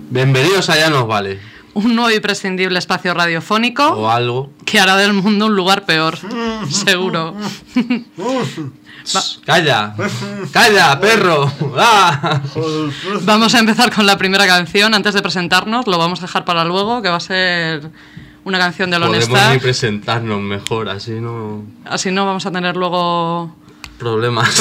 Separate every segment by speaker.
Speaker 1: Bienvenidos a Ya Nos Vale.
Speaker 2: Un nuevo y prescindible espacio radiofónico.
Speaker 1: O algo.
Speaker 2: Que hará del mundo un lugar peor. Seguro.
Speaker 1: ¡Calla! ¡Calla, perro! ¡Ah!
Speaker 2: Vamos a empezar con la primera canción. Antes de presentarnos, lo vamos a dejar para luego, que va a ser una canción de Lone Star.
Speaker 1: Podemos ni presentarnos mejor, así no
Speaker 2: vamos a tener luego...
Speaker 1: Problemas.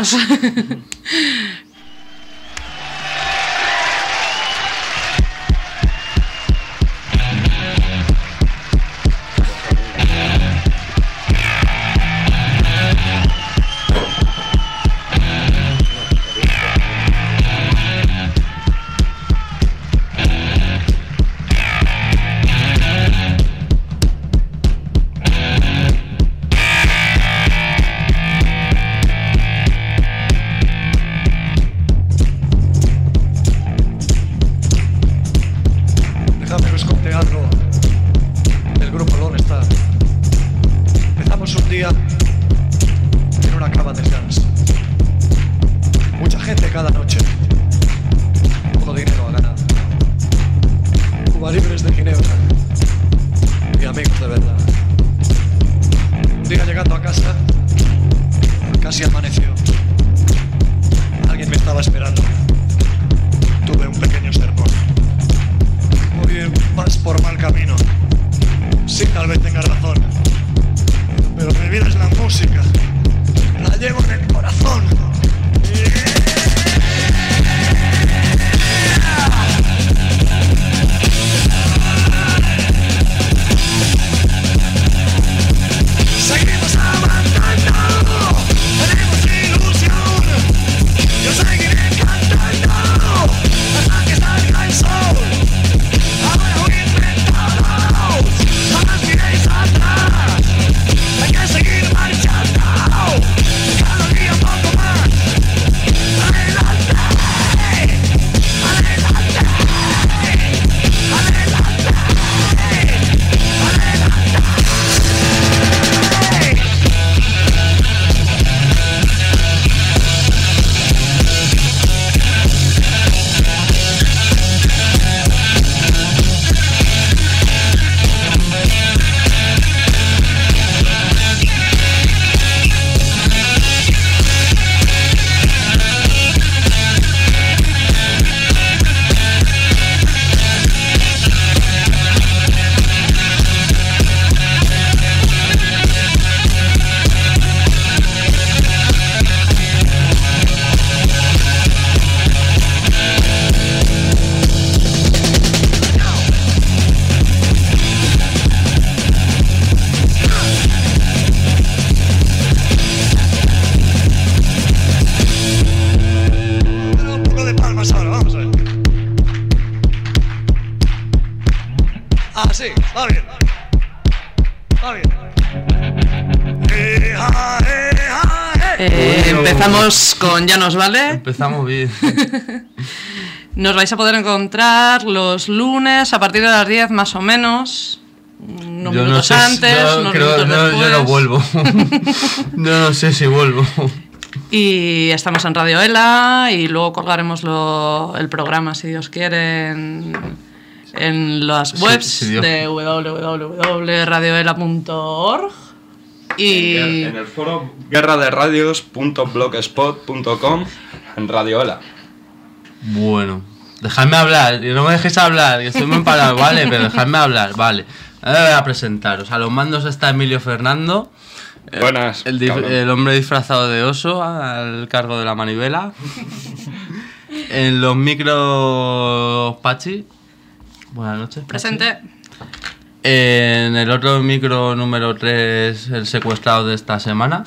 Speaker 2: Empezamos con Ya Nos Vale.
Speaker 1: Empezamos bien.
Speaker 2: Nos vais a poder encontrar los lunes a partir de las 10 más o menos. Unos minutos antes, unos minutos después.
Speaker 1: Yo no vuelvo. No sé si vuelvo.
Speaker 2: Y estamos en Radio Ela y luego colgaremos el programa, si Dios quiere, en las webs de www.radioela.org. Y
Speaker 3: en el foro guerraderadios.blogspot.com en Radio Ela.
Speaker 1: Bueno, dejadme hablar, no me dejéis hablar, que estoy muy emparado, vale, pero dejadme hablar, vale. Ahora voy a presentaros. A los mandos está Emilio Fernando.
Speaker 3: Buenas.
Speaker 1: El hombre disfrazado de oso al cargo de la manivela. En los micros Pachi. Buenas noches, Pachi.
Speaker 2: Presente.
Speaker 1: En el otro micro número 3, el secuestrado de esta semana.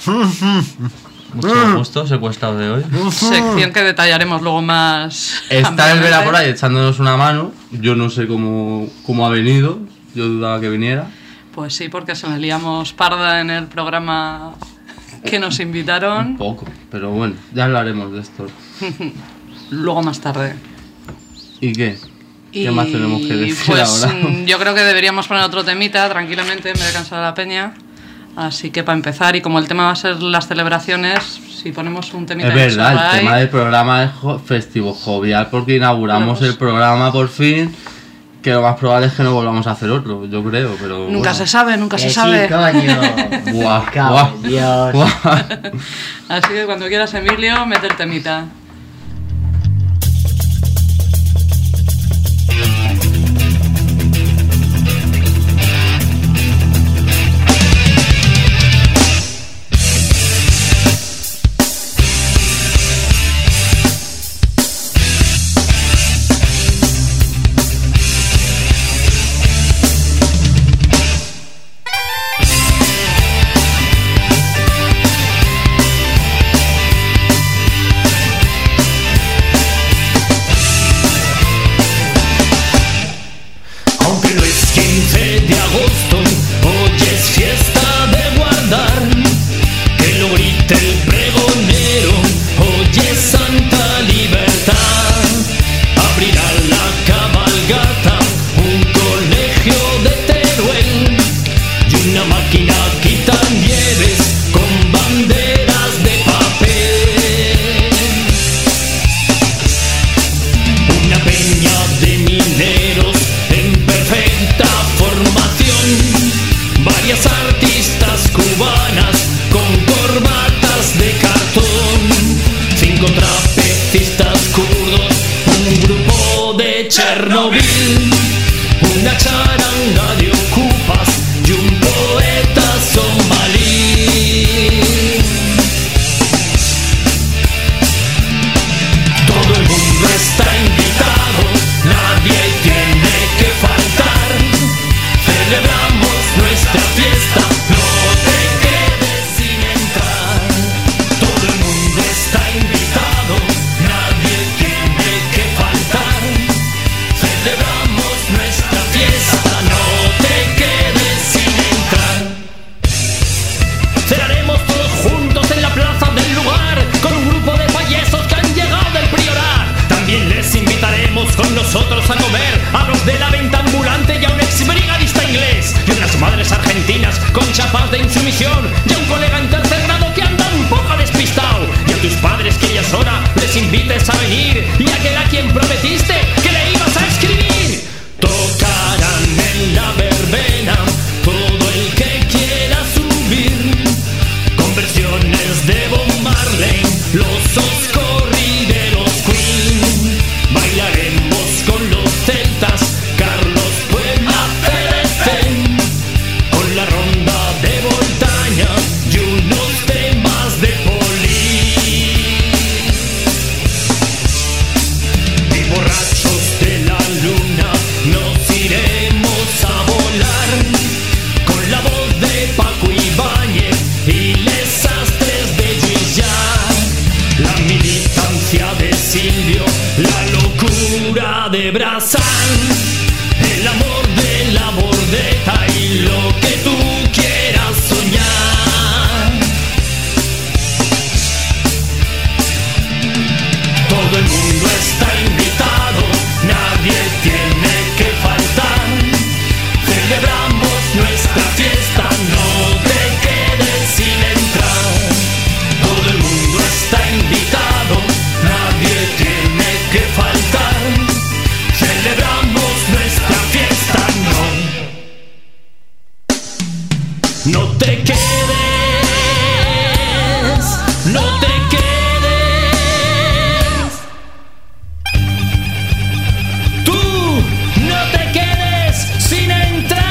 Speaker 1: Mucho gusto, secuestrado de hoy.
Speaker 2: Sección que detallaremos luego más.
Speaker 1: Está el Vera por ahí echándonos una mano. Yo no sé cómo ha venido. Yo dudaba que viniera.
Speaker 2: Pues sí, porque se me liamos parda en el programa que nos invitaron.
Speaker 1: Un poco, pero bueno, ya hablaremos de esto.
Speaker 2: Luego más tarde.
Speaker 1: ¿Y qué? ¿Qué más tenemos que decir
Speaker 2: pues,
Speaker 1: ahora?
Speaker 2: Yo creo que deberíamos poner otro temita tranquilamente en vez de cansar a la peña. Así que para empezar, y como el tema va a ser las celebraciones, Si ponemos un temita
Speaker 1: Es verdad,
Speaker 2: suave
Speaker 1: el tema
Speaker 2: ahí.
Speaker 1: del programa es festivo jovial porque inauguramos el programa por fin, que lo más probable es que no volvamos a hacer otro, yo creo, pero...
Speaker 2: Nunca
Speaker 1: bueno.
Speaker 2: se sabe, nunca se
Speaker 4: Sí,
Speaker 2: sabe.
Speaker 4: coño.
Speaker 1: Buah,
Speaker 4: Cago
Speaker 1: buah,
Speaker 4: en Dios.
Speaker 1: buah.
Speaker 2: Así que cuando quieras, Emilio, mete el temita.
Speaker 5: Aunque no es 15 de agosto, hoy es fiesta de guardar. Que lo grite el pregonero, hoy es Santa Libertad. Abrirá la cabalgata un colegio de Teruel y una máquina quitan nieves con banderas de papel. Una peña de mineros en perfecta formación, varias artistas cubanas con corbatas de cartón, 5 trapecistas kurdos, un grupo de Chernobyl, una charanga de ocupas y un poeta somalí. Todo el mundo está invitado, nadie tiene que faltar. Celebramos nuestra fiesta, no te quedes sin entrar. Todo el mundo está invitado, nadie tiene que faltar. Celebramos nuestra fiesta, no te quedes sin entrar. Cenaremos todos juntos en la plaza del lugar con un grupo de payesos que han llegado del Priorat. También les invitaremos con nosotros a comer a los de la venta ambulante y a un ex brigadista inglés y unas madres argentinas con chapas de insumisión y a un colega en tercer grado que anda un poco despistado. Y a tus padres que ya es hora les invites a venir y a aquel a quien prometiste que le ibas a escribir. Tocarán en la verbena todo el que quiera subir, con versiones de Bob Marley, los Oscorri de los Queen. Bailaremos con los celtas, Carlos Puebla, CDC, con la ronda de Voltaña y unos temas de Poli. Y borrachos de la luna nos iremos a volar, con la voz de Paco Ibáñez y les astres de Guillar, la militancia de Silvio, la locura de Brazán, el amor de la bordeta y lo que tú quieras soñar. Todo el mundo está invitado, nadie tiene que faltar. Celebramos nuestra fiesta, no te quedes sin entrar. Todo el mundo está invitado, nadie tiene que faltar. Celebramos nuestra fiesta, no te quedes, no te quedes. Tú no te quedes sin entrar.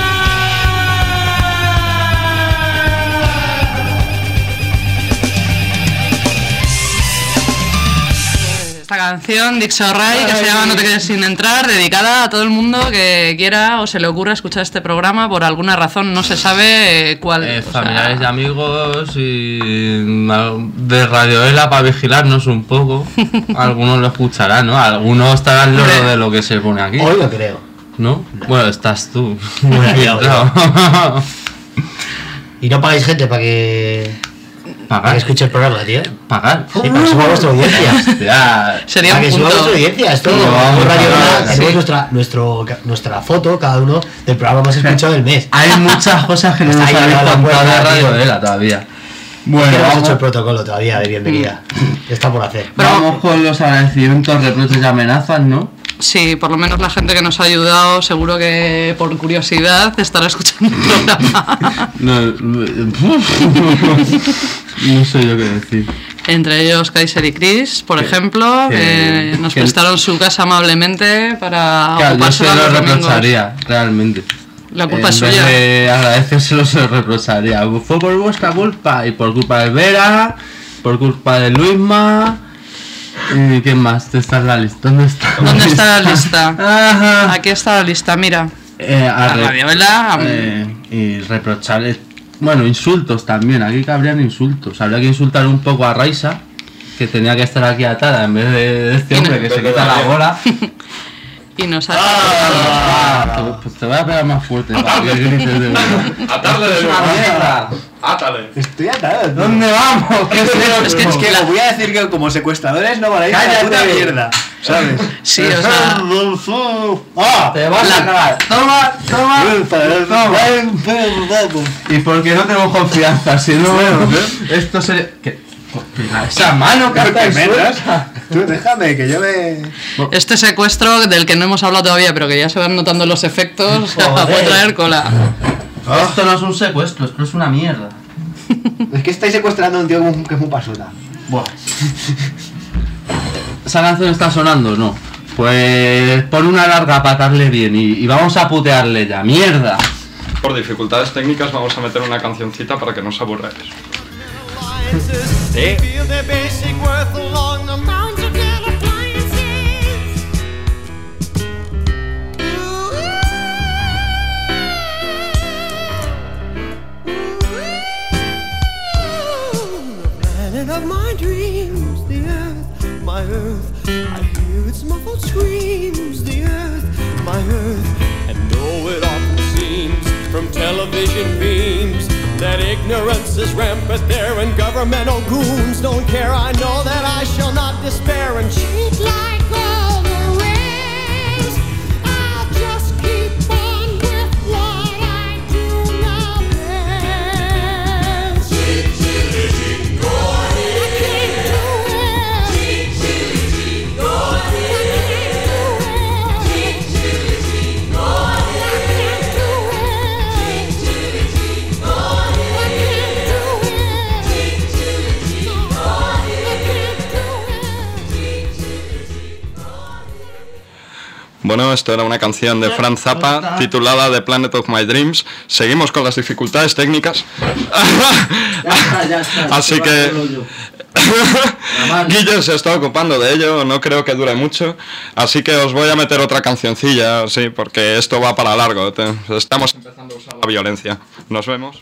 Speaker 2: Esta canción, Dixo Ray, que se llama No te quedes sin entrar, dedicada a todo el mundo que quiera o se le ocurra escuchar este programa por alguna razón, no se sabe cuál.
Speaker 1: Familiares y amigos y de Radioela para vigilarnos un poco. Algunos lo escucharán, ¿no? Algunos estarán al loro de lo que se pone aquí,
Speaker 4: Hoy lo creo.
Speaker 1: ¿no? Bueno, estás tú.
Speaker 4: Bueno, ya,
Speaker 1: Claro.
Speaker 4: Y no pagáis gente para que
Speaker 1: Pagar.
Speaker 4: escuche el programa, tío.
Speaker 1: Pagar.
Speaker 4: Sí, para que suba vuestra audiencia.
Speaker 1: Hostia.
Speaker 2: Sería
Speaker 4: Para
Speaker 2: un
Speaker 4: que suba
Speaker 2: punto.
Speaker 4: vuestra audiencia. Esto,
Speaker 1: Sí,
Speaker 4: como
Speaker 1: vamos,
Speaker 4: Radio Hora,
Speaker 1: sí.
Speaker 4: tenemos nuestra foto, cada uno, del programa más escuchado del mes.
Speaker 1: Hay muchas cosas que no nos
Speaker 4: Está ahí
Speaker 1: habéis
Speaker 4: a la
Speaker 1: contado de
Speaker 4: puerta,
Speaker 1: Radio
Speaker 4: tío.
Speaker 1: Vela todavía. Bueno,
Speaker 4: No hemos
Speaker 1: vamos,
Speaker 4: hecho el protocolo todavía de bienvenida. Está por hacer.
Speaker 1: vamos con los agradecimientos, reproches y amenazas, ¿no?
Speaker 2: Sí, por lo menos la gente que nos ha ayudado, seguro que por curiosidad estará escuchando el programa.
Speaker 1: No sé yo qué decir.
Speaker 2: Entre ellos Kaiser y Chris, por ejemplo, que nos prestaron su casa amablemente para
Speaker 1: Claro, yo
Speaker 2: ocuparse
Speaker 1: se lo
Speaker 2: los domingos.
Speaker 1: reprocharía, realmente.
Speaker 2: La culpa es
Speaker 1: En vez
Speaker 2: suya.
Speaker 1: de agradecérselo, se lo reprocharía. Fue por vuestra culpa y por culpa de Vera, por culpa de Luisma. ¿Y quién más? Esta es la lista. ¿Dónde está?
Speaker 2: ¿Dónde está la lista?
Speaker 1: Ajá.
Speaker 2: Aquí está la lista, mira.
Speaker 1: A
Speaker 2: Radio Vela,
Speaker 1: y reprocharles, bueno, insultos también. Aquí cabrían insultos. Habría que insultar un poco a Raisa, que tenía que estar aquí atada en vez de este hombre que se quita la bola.
Speaker 2: Y nos ha
Speaker 1: Pues te voy a pegar más fuerte para que grites de verdad.
Speaker 3: Atarle de
Speaker 1: ¡Es
Speaker 3: nuevo.
Speaker 1: una mierda!
Speaker 3: Átale.
Speaker 4: Estoy atado.
Speaker 1: ¿Dónde vamos? ¿Qué es esto?
Speaker 2: Es que
Speaker 4: os voy a decir que como secuestradores no van a ir a la
Speaker 1: ¡Cállate!
Speaker 4: puta mierda, ¿sabes?
Speaker 2: Sí, o sea,
Speaker 1: Te vas a cagar. Toma. ¿Y por qué no tengo confianza? Si no, esto sería... Esa mano que
Speaker 4: ¿Qué
Speaker 1: está ahí
Speaker 4: menos?
Speaker 1: suelta.
Speaker 4: Tú déjame que yo me...
Speaker 2: este secuestro del que no hemos hablado todavía, pero que ya se van notando los efectos,
Speaker 4: Joder.
Speaker 2: puede traer cola.
Speaker 1: Esto no es un secuestro, esto es una mierda.
Speaker 4: Es que estáis secuestrando a un tío que es muy pasota.
Speaker 1: Buah. ¿Esa canción está sonando? No. Pues pon una larga para atarle bien y vamos a putearle ya. ¡Mierda!
Speaker 3: Por dificultades técnicas vamos a meter una cancioncita para que no se aburráis. Sí.
Speaker 6: Feel their basic worth along the mountain of appliances. The planet of my dreams, the earth, my earth. I hear its muffled screams, the earth, my earth. And though it often seems from television beams that ignorance is rampant there and governmental goons don't care, I know that I shall not despair and cheat like all the rest. I'll just keep on with what I do now best. I can't do it. I can't do it. I
Speaker 3: Bueno, esto era una canción de Franz Zappa titulada The Planet of My Dreams. Seguimos con las dificultades técnicas.
Speaker 1: Ya está.
Speaker 3: Así que Guille se está ocupando de ello, no creo que dure mucho. Así que os voy a meter otra cancioncilla, sí, porque esto va para largo. Estamos empezando a usar la violencia. Nos vemos.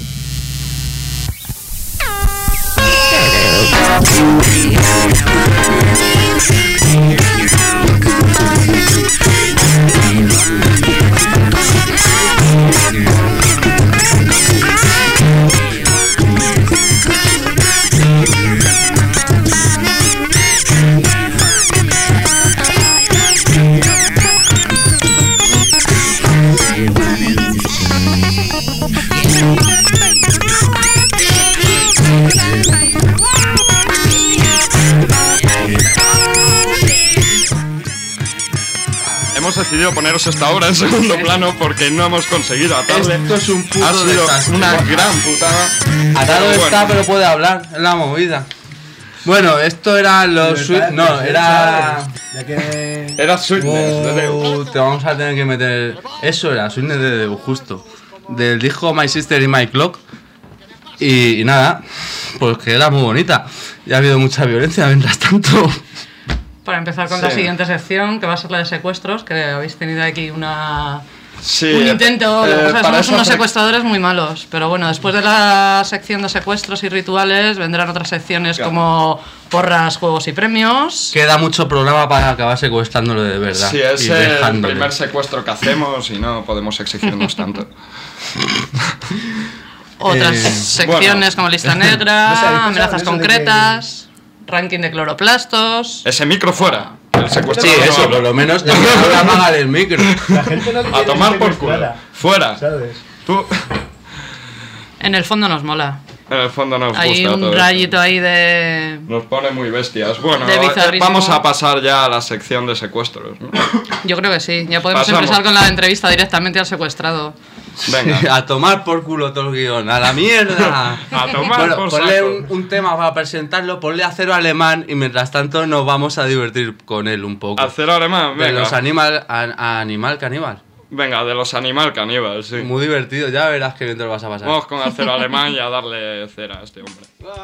Speaker 3: Hemos decidido poneros esta obra en segundo plano porque no hemos conseguido atarle.
Speaker 1: Esto es un puto
Speaker 3: Ha sido
Speaker 1: desastre.
Speaker 3: una gran putada.
Speaker 1: Atado
Speaker 3: Pero
Speaker 1: está,
Speaker 3: bueno.
Speaker 1: pero puede hablar, es la movida. Bueno, esto era los Sweet. No, era.
Speaker 4: Ya que...
Speaker 3: Era Sweetness de Deus.
Speaker 1: Te vamos a tener que meter. Eso era, Sweetness de Deus, justo. Del disco My Sister y My Clock. Y nada, pues que era muy bonita. Ya ha habido mucha violencia mientras tanto.
Speaker 2: Para empezar con
Speaker 3: Sí.
Speaker 2: la siguiente sección, que va a ser la de secuestros, que habéis tenido aquí un
Speaker 3: Sí,
Speaker 2: intento. Lo que pasa es que
Speaker 3: para
Speaker 2: somos
Speaker 3: eso
Speaker 2: unos
Speaker 3: fue-
Speaker 2: secuestradores muy malos. Pero bueno, después de la sección de secuestros y rituales, vendrán otras secciones
Speaker 3: Claro.
Speaker 2: como porras, juegos y premios.
Speaker 1: Queda mucho programa para acabar secuestrándolo de verdad.
Speaker 3: Sí, es
Speaker 1: y
Speaker 3: el
Speaker 1: dejándole.
Speaker 3: primer secuestro que hacemos y no podemos exigirnos tanto.
Speaker 2: Otras secciones
Speaker 3: bueno.
Speaker 2: como lista negra,
Speaker 4: No sé,
Speaker 2: amenazas
Speaker 4: eso de
Speaker 2: concretas, ranking de cloroplastos.
Speaker 3: Ese micro fuera. El
Speaker 1: Sí,
Speaker 3: secuestrador no
Speaker 1: eso,
Speaker 3: habla.
Speaker 1: por lo menos el que habla apaga el micro.
Speaker 4: La gente no quiere
Speaker 3: A tomar
Speaker 4: ser
Speaker 3: por culo.
Speaker 4: secuestrada,
Speaker 3: Fuera.
Speaker 4: ¿sabes?
Speaker 3: Tú.
Speaker 2: En el fondo nos mola.
Speaker 3: En el fondo nos
Speaker 2: Hay
Speaker 3: gusta
Speaker 2: un
Speaker 3: todo
Speaker 2: rayito ahí de...
Speaker 3: Nos pone muy bestias. Bueno,
Speaker 2: de bizarrismo.
Speaker 3: vamos a pasar ya a la sección de secuestros, ¿no?
Speaker 2: Yo creo que sí. Ya podemos
Speaker 3: Pasamos.
Speaker 2: empezar con la entrevista directamente al secuestrado.
Speaker 3: Venga.
Speaker 1: A tomar por culo todo el guión, a la mierda.
Speaker 3: A tomar
Speaker 1: Bueno,
Speaker 3: por
Speaker 1: ponle
Speaker 3: saco.
Speaker 1: un tema para presentarlo, ponle Acero Alemán y mientras tanto nos vamos a divertir con él un poco.
Speaker 3: Acero Alemán,
Speaker 1: De
Speaker 3: venga.
Speaker 1: los Animal Caníbal.
Speaker 3: Venga, de los Animal Caníbal, sí.
Speaker 1: Muy divertido, ya verás que bien te lo vas a pasar.
Speaker 3: Vamos con Acero Alemán y a darle cera a este hombre.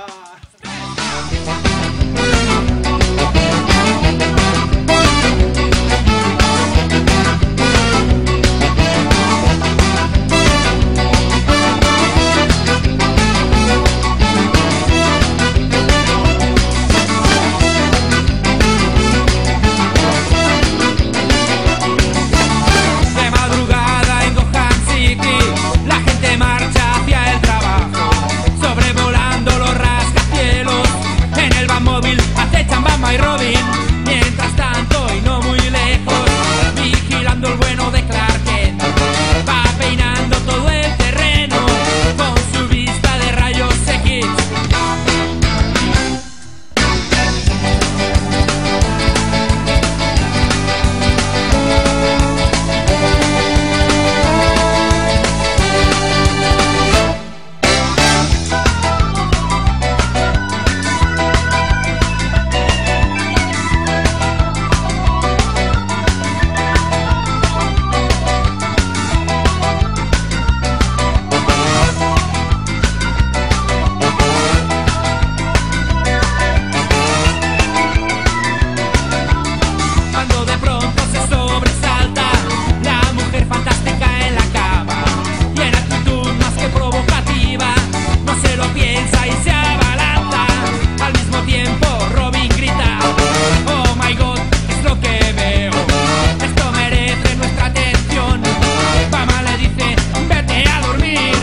Speaker 7: De madrugada en Gotham City, la gente marcha hacia el trabajo, sobrevolando los rascacielos. En el Batmóvil acechan Batman y Robin, mientras tanto y no muy lejos, vigilando el bueno de Clark Kent. Va peinando todo el terreno con su vista de rayos X. Cuando de pronto se sobresalta la mujer fantástica en la cama, y en actitud más que provocativa no se lo piensa y se abalanza. Al mismo tiempo Robin grita: oh my god, es lo que veo, esto merece nuestra atención. Batman le dice: vete a dormir.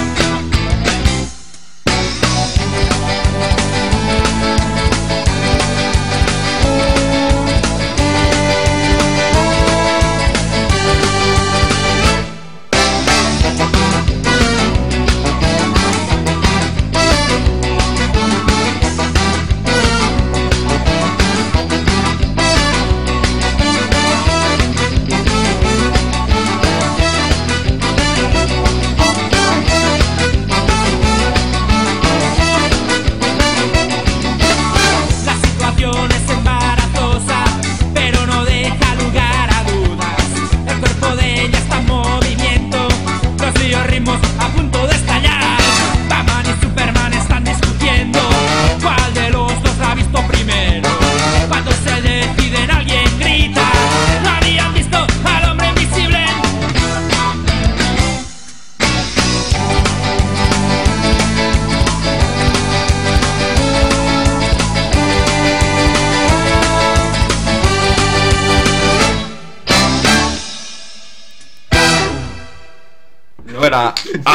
Speaker 7: La situación es embarazosa, pero no deja lugar a dudas. El cuerpo de ella está en movimiento, los biorritmos a punto de estallar. Batman y Superman están discutiendo cuál de los dos la ha visto primero. Cuando se deciden, alguien grita: no habían visto al hombre invisible.
Speaker 3: No era...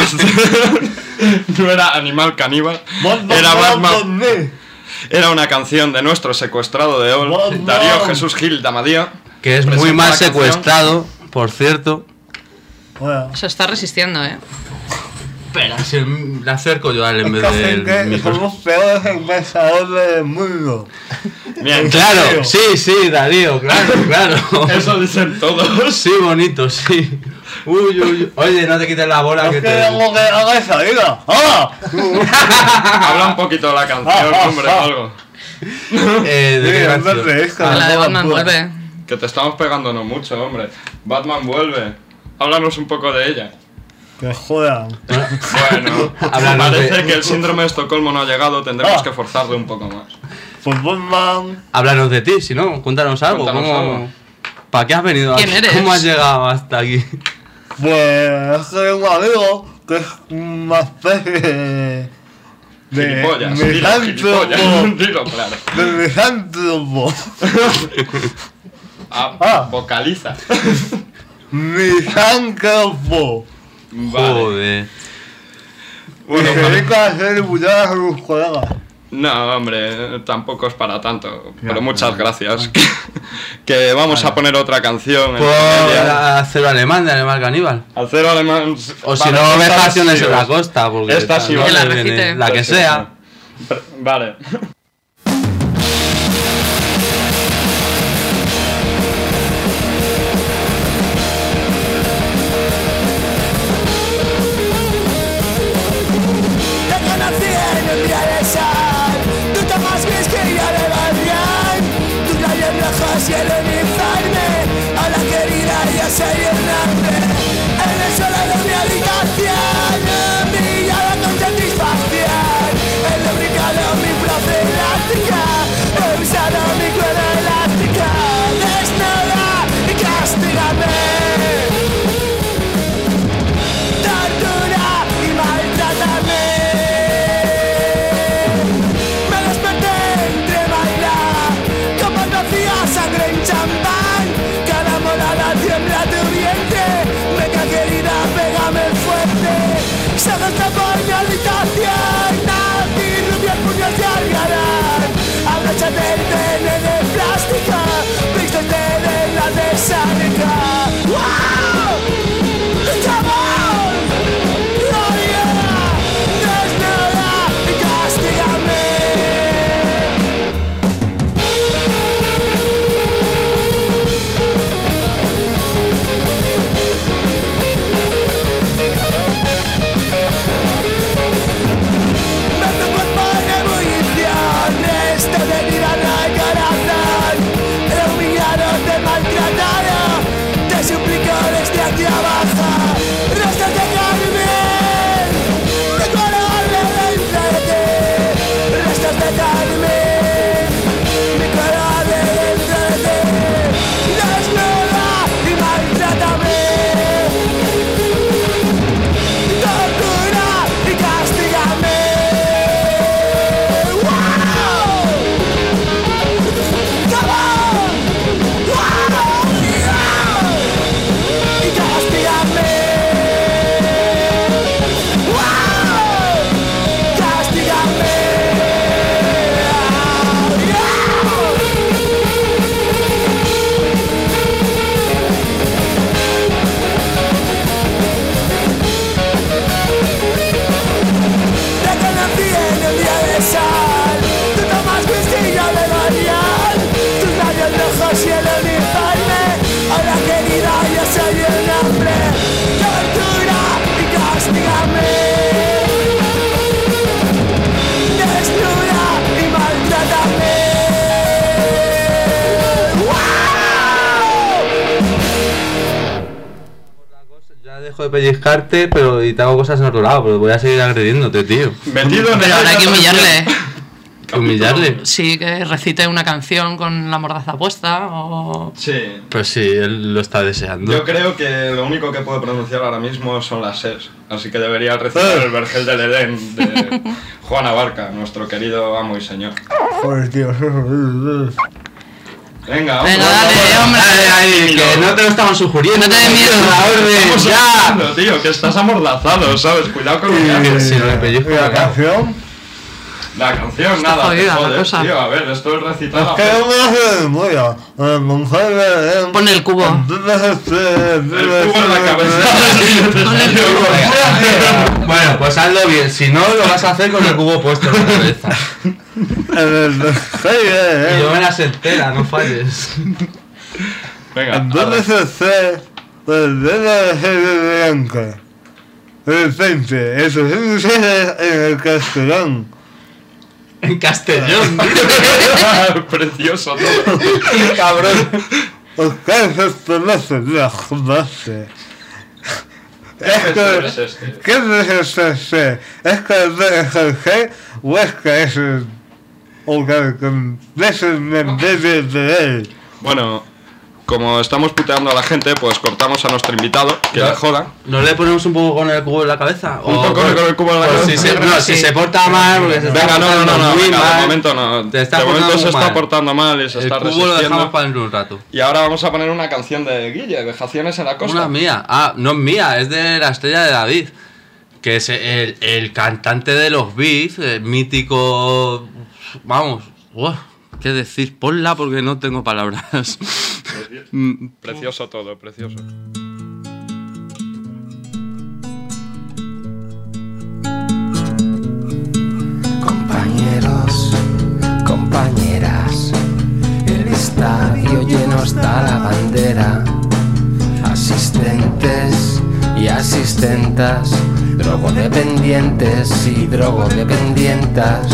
Speaker 3: no era Animal Caníbal. Era Batman. Era una canción de nuestro secuestrado de hoy, Darío Jesús Gil Damadía.
Speaker 1: Que es muy
Speaker 3: Presenta
Speaker 1: mal
Speaker 3: la canción.
Speaker 1: secuestrado, por cierto.
Speaker 4: Bueno,
Speaker 2: Se está resistiendo, ¿eh?
Speaker 1: Espera, si le acerco yo a él en vez
Speaker 4: es que
Speaker 1: del
Speaker 4: que
Speaker 1: micro.
Speaker 4: somos peores empesadores del mundo.
Speaker 3: Bien,
Speaker 1: Claro, sí, Darío, claro.
Speaker 3: Eso dicen todos.
Speaker 1: Sí, bonito, sí. Uy. Oye, no te quites la bola que
Speaker 4: Es que
Speaker 1: te...
Speaker 4: tengo que hacer salida. ¡Ah!
Speaker 3: Habla un poquito de la canción, hombre, o algo.
Speaker 1: ¿De qué canción?
Speaker 2: La de Batman vuelve.
Speaker 3: Que te estamos pegando no mucho, hombre. Batman vuelve. Háblanos un poco de ella.
Speaker 4: Que jodan.
Speaker 3: Bueno,
Speaker 1: Háblanos
Speaker 3: parece
Speaker 1: de-
Speaker 3: que el síndrome de Estocolmo no ha llegado, tendremos que forzarle un poco más.
Speaker 4: Pues Batman.
Speaker 1: Háblanos de ti, si no, cuéntanos algo.
Speaker 3: Cuéntanos algo.
Speaker 1: ¿Para qué has venido?
Speaker 2: ¿Quién eres?
Speaker 1: ¿Cómo has llegado hasta aquí?
Speaker 4: Pues es que tengo un amigo que es una especie de
Speaker 3: Gilipollas, dilo,
Speaker 4: misántropo.
Speaker 3: gilipollas, dilo claro.
Speaker 4: De misántropo.
Speaker 3: Vocaliza.
Speaker 4: Misántropo.
Speaker 3: Vale.
Speaker 1: Joder.
Speaker 3: Bueno,
Speaker 4: que se dedica a hacer bullar a sus colegas.
Speaker 3: No, hombre, tampoco es para tanto. Pero muchas gracias. Que vamos a poner otra canción.
Speaker 1: Por Acero Alemán, de Animal Caníbal.
Speaker 3: Acero Alemán.
Speaker 1: O si no, Vejaciones en la costa. Porque
Speaker 3: esta sí va.
Speaker 2: Que la recite.
Speaker 1: La que sea.
Speaker 3: Vale.
Speaker 6: Te conocí en un día de sal. Tú tomas whisky y de Barrián. Tus labios rojos y el uniforme. Hola querida, yo soy Hernández. En el suelo de mi habitación brillaba con satisfacción. He lubricado mi plaza elástica. He usado mi cuerda elástica. Desnuda y castígame. Tortura y maltrátame. Me desperté entre bailar, como vacía sangre en champán. Cada molada tiembla tu vientre. Venga querida, pégame fuerte. Se destapó en mi habitación. Nazi, rubia, puños se algarán. Abróchate el pene de plástico. Vístete de la tesánica. ¡Wow! ¡Chabón! ¡Gloria! ¡Desnuda y castígame! Me tu cuerpo en ebullición. Esto de tirarla al corazón. He humillado, te he maltratado. Te suplico desde aquí abajo. Rostros de Carmen, de color de dentro de ti. Restos de Carmen, de color de dentro de ti. Desnuda y maltrátame. Tortura y castígame. ¡Wow! ¡Cabón! ¡Wow! Y castígame. ¡Wow! Castígame. Te conocí en el día de sal. Tú tomas whisky y yo de Marial. Tus labios rojos y el uniforme. Hola querida, yo soy el hombre. Tortura y castígame. Desnuda y maltrátame.
Speaker 1: Ya dejo de pellizcarte, pero y te hago cosas en otro lado, pero voy a seguir agrediéndote, tío.
Speaker 3: Metido en
Speaker 2: Pero ahora hay que humillarle.
Speaker 1: Que humillarle.
Speaker 2: Sí, que recite una canción con la mordaza puesta o...
Speaker 3: Sí.
Speaker 1: Pues sí, él lo está deseando.
Speaker 3: Yo creo que lo único que puedo pronunciar ahora mismo son las S. Así que debería recitar el Vergel del Edén de Juan Abarca, nuestro querido amo y señor.
Speaker 4: Joder, tío.
Speaker 3: Venga,
Speaker 2: Venga, dale, hombre.
Speaker 1: Ay, que no te lo estamos sugiriendo.
Speaker 2: No te dé miedo.
Speaker 1: La orden,
Speaker 3: Estamos
Speaker 1: ya.
Speaker 3: hablando, tío, que estás amordazado, ¿sabes? Cuidado con lo que
Speaker 1: Que
Speaker 3: haces.
Speaker 1: si no le pellizco
Speaker 4: ¿Y la
Speaker 1: la cara.
Speaker 4: canción?
Speaker 3: La canción,
Speaker 2: Está
Speaker 3: nada, te
Speaker 2: jodida la
Speaker 3: jodes,
Speaker 2: cosa.
Speaker 3: tío. A ver, esto es recitar
Speaker 4: Es
Speaker 3: a
Speaker 4: que no me hace de memoria.
Speaker 2: Pon el cubo.
Speaker 3: el cubo en la cabeza.
Speaker 1: Bueno, pues hazlo bien. Si no, lo vas a hacer con el cubo puesto en la cabeza. Y yo me las entera, no falles.
Speaker 3: Venga,
Speaker 4: Entonces el frente, eso es en el Castellón.
Speaker 1: En Castellón,
Speaker 3: precioso todo.
Speaker 1: cabrón.
Speaker 4: Los casos conocen la base.
Speaker 3: ¿Qué es este?
Speaker 4: ¿Qué es este? ¿Es que el BGG o es que es el... o que es el de él?
Speaker 3: Bueno, como estamos puteando a la gente, pues cortamos a nuestro invitado, que le jodan.
Speaker 1: ¿No le ponemos un poco con el cubo en la cabeza?
Speaker 3: Un poco con el cubo en la
Speaker 1: pues
Speaker 3: cabeza.
Speaker 1: si se porta mal, porque se está
Speaker 3: Venga, no,
Speaker 1: portando muy
Speaker 3: venga,
Speaker 1: mal.
Speaker 3: de momento no.
Speaker 1: Te está
Speaker 3: De momento
Speaker 1: portando
Speaker 3: se está
Speaker 1: mal.
Speaker 3: portando mal y se
Speaker 1: El
Speaker 3: está
Speaker 1: cubo lo dejamos
Speaker 3: resistiendo.
Speaker 1: para dentro de un rato.
Speaker 3: Y ahora vamos a poner una canción de Guille, Vejaciones en la costa.
Speaker 1: Una mía. Ah, no es mía, es de La Estrella de David. Que es el cantante de los Beef, el mítico vamos, qué decir, ponla porque no tengo palabras.
Speaker 3: Precioso todo, precioso.
Speaker 8: Compañeros, compañeras, el estadio lleno está la bandera. Asistentes y asistentas, drogodependientes y drogodependientas,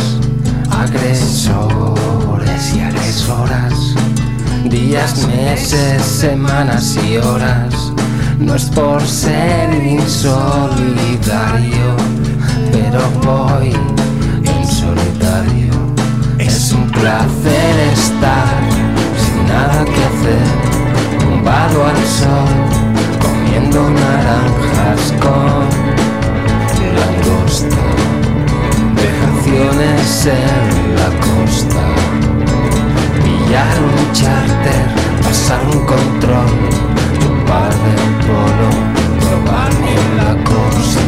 Speaker 8: agresores y agresoras, días, meses, semanas y horas. No es por ser insolidario, pero voy en solitario. Es un placer estar sin nada que hacer, tumbado al sol, comiendo naranjas con langosta, vejaciones en la costa, pillar un charter, pasar un control, chupar del polo, probarme en la costa.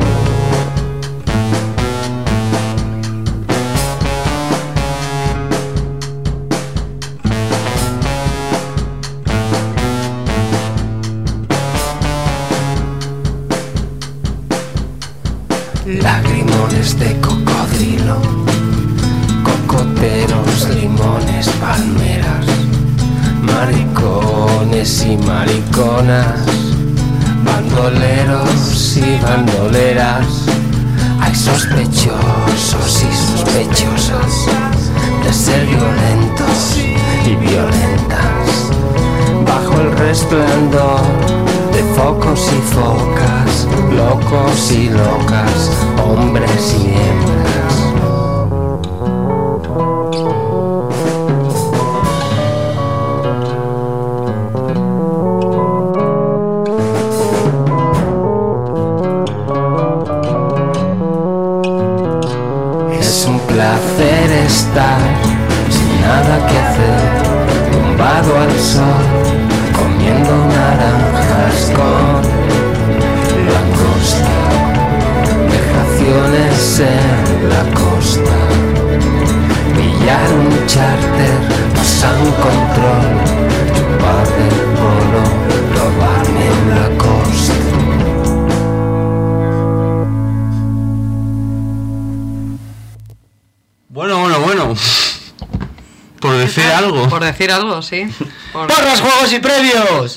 Speaker 8: Lagrimones de cocodrilo, cocoteros, limones, palmeras, maricones y mariconas, bandoleros y bandoleras. Hay sospechosos y sospechosas de ser violentos y violentas, bajo el resplandor de focos y focas, locos y locas, hombres y hembras. Es un placer estar sin nada que hacer, tumbado al sol, comiendo naranjas con langosta, vejaciones en la costa, pillar un charter, pasar un control, chupar del polo, robarme en la costa.
Speaker 1: Bueno. Por decir algo.
Speaker 2: Por decir algo, sí.
Speaker 9: ¡Porras, juegos y premios!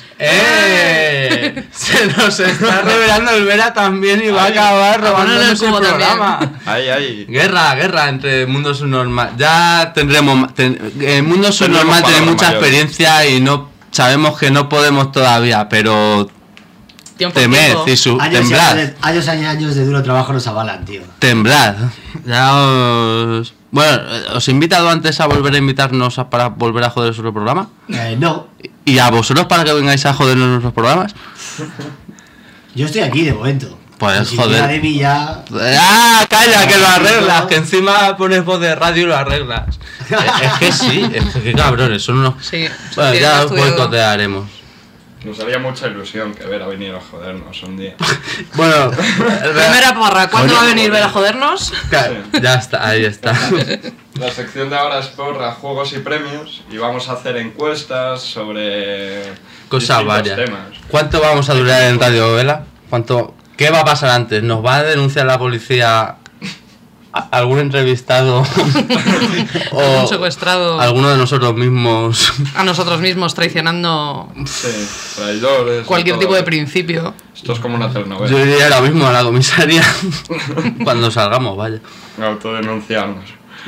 Speaker 1: Se nos está revelando el Vera también y va a acabar robándonos el programa.
Speaker 3: Ahí.
Speaker 1: Guerra entre Mundo Subnormal. Ya tendremos... el Mundo Subnormal tiene mucha experiencia y no sabemos que no podemos todavía, pero... Temed y temblad.
Speaker 9: Años y años de duro trabajo nos avalan, tío.
Speaker 1: Temblad. Ya os... Bueno, ¿os he invitado antes a volver a invitarnos para volver a joder nuestro programa?
Speaker 9: No.
Speaker 1: ¿Y a vosotros para que vengáis a jodernos nuestros programas?
Speaker 9: Yo estoy aquí de momento.
Speaker 1: Pues
Speaker 9: si
Speaker 1: joder.
Speaker 9: De mí ya...
Speaker 1: ¡Ah, calla, que lo arreglas! Que encima pones voz de radio y lo arreglas. Es que sí, es que cabrones, son unos...
Speaker 2: Sí.
Speaker 1: Bueno, ya os boicotearemos.
Speaker 3: Nos haría mucha ilusión que Vera viniera a jodernos un día.
Speaker 1: Bueno,
Speaker 2: primera porra, ¿cuándo va a venir Vera a jodernos?
Speaker 1: Ya está, ahí está.
Speaker 3: La sección de ahora es porra, juegos y premios y vamos a hacer encuestas sobre
Speaker 1: cosas varias.
Speaker 3: Temas.
Speaker 1: ¿Cuánto vamos a durar en Radio Vela? ¿Qué va a pasar antes? ¿Nos va a denunciar la policía algún entrevistado
Speaker 2: o un secuestrado?
Speaker 1: Alguno de nosotros mismos.
Speaker 2: A nosotros mismos traicionando.
Speaker 3: Sí, traidores.
Speaker 2: Cualquier tipo de principio.
Speaker 3: Esto es como una telenovela.
Speaker 1: Yo iría ahora mismo a la comisaría cuando salgamos, vaya.
Speaker 3: Autodenunciarnos.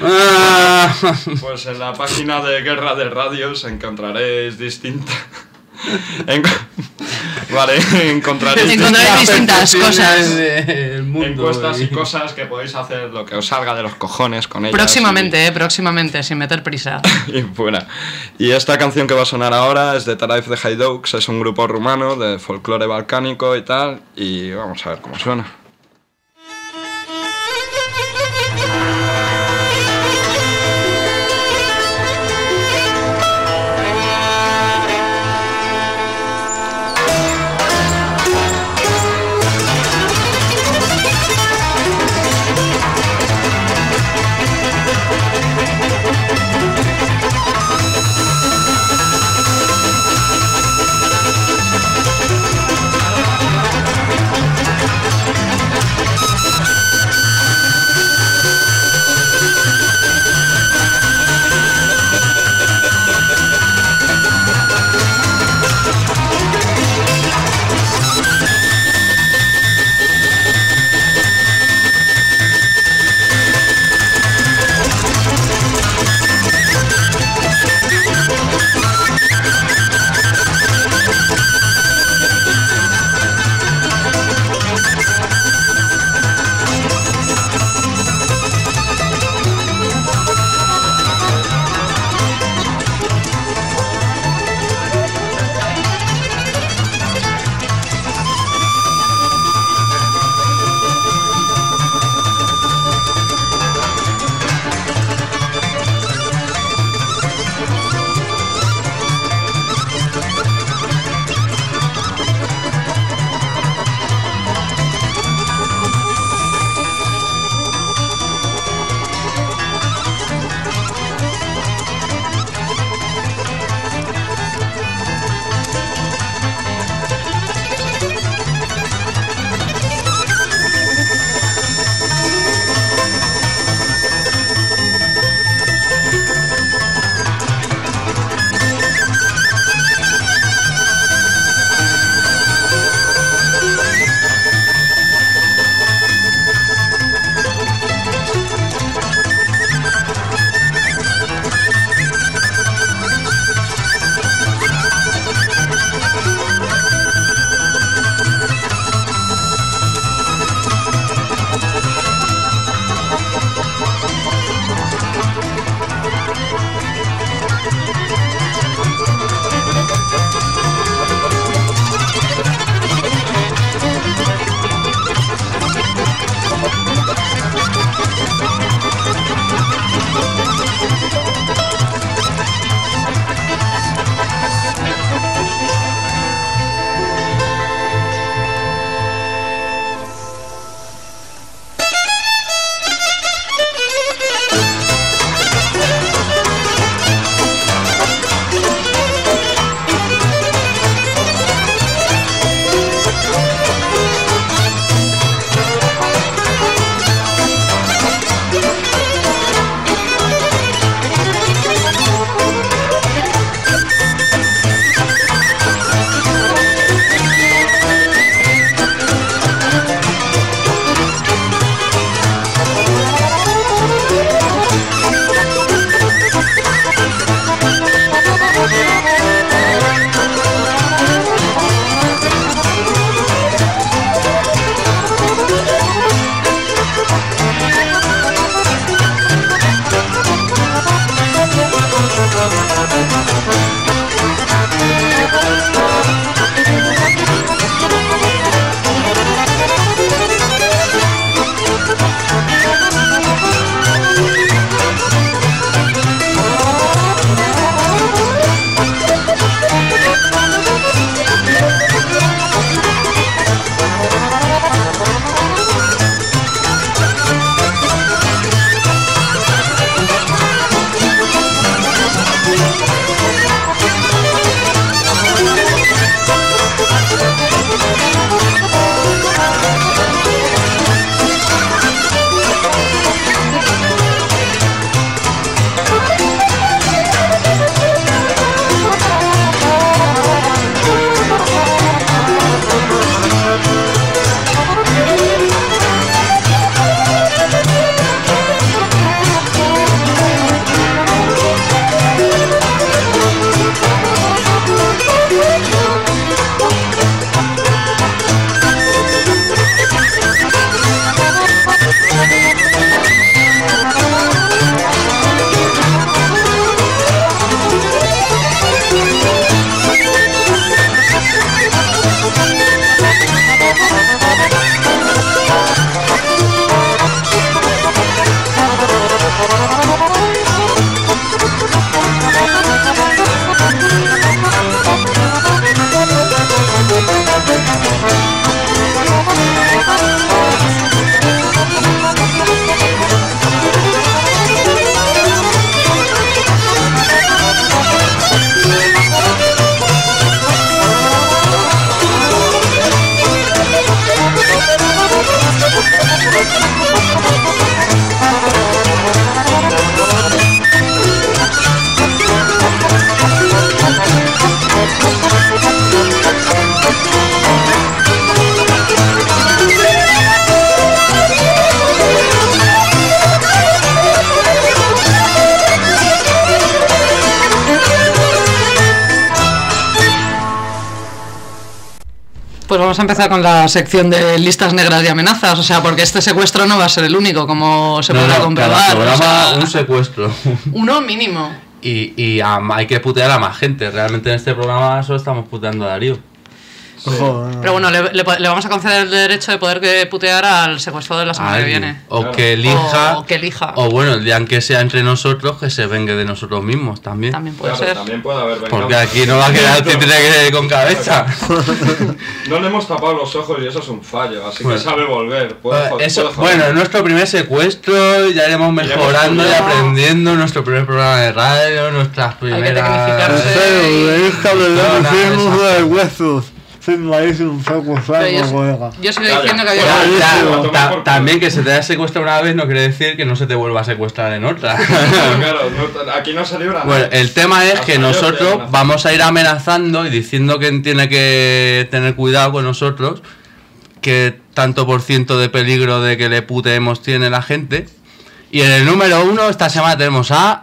Speaker 3: Pues en la página de Guerra de Radios encontraréis distintas. Encontraréis
Speaker 2: distintas cosas
Speaker 1: del mundo,
Speaker 3: encuestas y cosas que podéis hacer lo que os salga de los cojones con ellas.
Speaker 2: Próximamente, sin meter prisa.
Speaker 3: Y fuera. Y esta canción que va a sonar ahora es de Tarif de Hajduk, es un grupo rumano de folclore balcánico y tal, y vamos a ver cómo suena.
Speaker 2: Pues vamos a empezar con la sección de listas negras y amenazas, o sea, porque este secuestro no va a ser el único, como se podrá comprobar.
Speaker 1: Cada programa,
Speaker 2: o sea,
Speaker 1: un secuestro.
Speaker 2: Uno mínimo.
Speaker 1: Y hay que putear a más gente. Realmente en este programa solo estamos puteando a Darío.
Speaker 4: Joder.
Speaker 2: Pero bueno, le vamos a conceder el derecho de poder putear al secuestrado de la semana que viene.
Speaker 1: O
Speaker 3: Claro.
Speaker 1: que elija.
Speaker 2: O que elija.
Speaker 1: O bueno, el día en que sea entre nosotros, que se vengue de nosotros mismos también.
Speaker 2: También puede
Speaker 3: Claro,
Speaker 2: ser.
Speaker 3: también puede haber venganza.
Speaker 1: Porque aquí no va a quedar títere con cabeza.
Speaker 3: No le hemos tapado los ojos y eso es un fallo, así
Speaker 1: Bueno.
Speaker 3: que sabe volver. Puede
Speaker 1: Eso,
Speaker 3: joder.
Speaker 1: bueno, es nuestro primer secuestro, ya iremos mejorando y
Speaker 3: estudiado.
Speaker 1: aprendiendo nuestro primer programa de radio, nuestras primeras...
Speaker 2: tecnificarse.
Speaker 4: Pero de esta verdad
Speaker 1: No,
Speaker 4: que
Speaker 1: no,
Speaker 4: hemos
Speaker 1: esa-
Speaker 4: de huesos. Sin maíz y un saco
Speaker 2: Pero
Speaker 4: sano, colega.
Speaker 2: yo sigo
Speaker 3: Calla.
Speaker 2: diciendo que había
Speaker 3: Calla.
Speaker 2: que...
Speaker 3: Toma por culo.
Speaker 1: También que se te haya secuestrado una vez no quiere decir que no se te vuelva a secuestrar en otra.
Speaker 3: Claro, aquí no se libra
Speaker 1: Bueno,
Speaker 3: nada.
Speaker 1: el tema es que
Speaker 3: Hasta yo te
Speaker 1: nosotros
Speaker 3: amenazo.
Speaker 1: vamos a ir amenazando y diciendo que tiene que tener cuidado con nosotros, que tanto por ciento de peligro de que le puteemos tiene la gente. Y en el número 1 esta semana tenemos a...